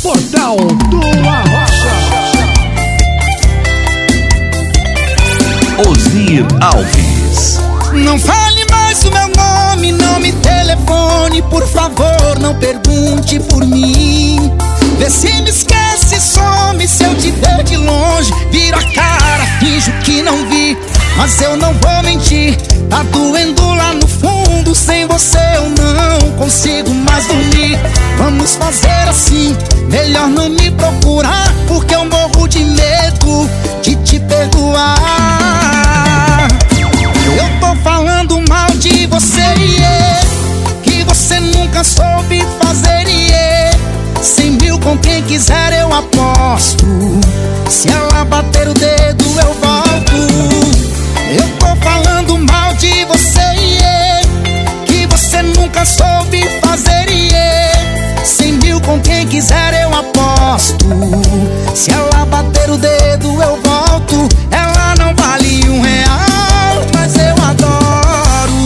Portal do Arrocha. Ozir Alves. Não fale mais o meu nome, não me telefone, por favor, não pergunte por mim. Vê se me esquece, some, se eu te ver de longe, viro a cara, finjo que não vi. Mas eu não vou mentir, tá doendo lá no fundo, sem você eu não consigo mais dormir. Vamos fazer assim, melhor não me procurar, porque eu morro de medo de te perdoar. Eu tô falando mal de você, que você nunca soube fazer, 100 mil com quem quiser eu aposto, se ela bater o dedo eu volto. Eu tô falando mal de você, que você nunca soube fazer, 100 mil com quem quiser eu aposto, se ela bater o dedo eu volto. Ela não vale R$1, mas eu adoro.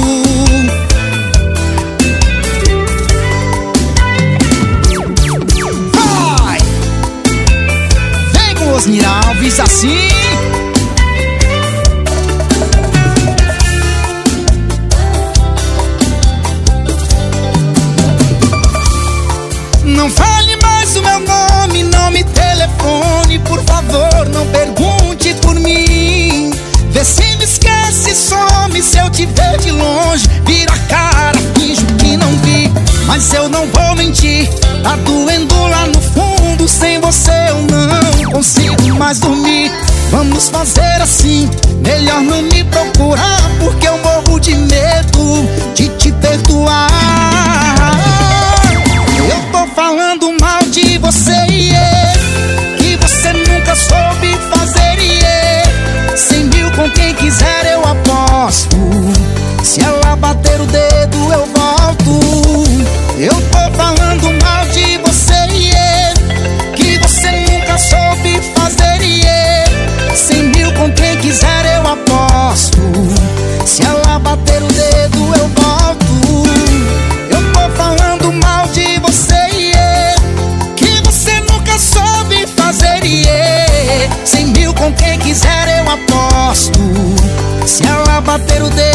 Vai! Vem com Ozir Alves assim. Não fale mais o meu nome, não me telefone, por favor, não pergunte por mim. Vê se me esquece, some, se eu te ver de longe, viro a cara, finjo que não vi. Mas eu não vou mentir, tá doendo lá no fundo, sem você eu não consigo mais dormir. Vamos fazer assim, melhor não me procurar, porque eu morro de medo de te perdoar. Eu tô falando mal de você, que você nunca soube fazer, 100 mil com quem quiser eu aposto, se ela bater o dedo eu volto. Eu tô falando mal de você, que você nunca soube fazer, 100 mil com quem quiser eu aposto, se ela bater o dedo eu volto. Eu tô falando mal de você, que você nunca soube fazer, 100 mil com quem quiser eu aposto, se ela bater o dedo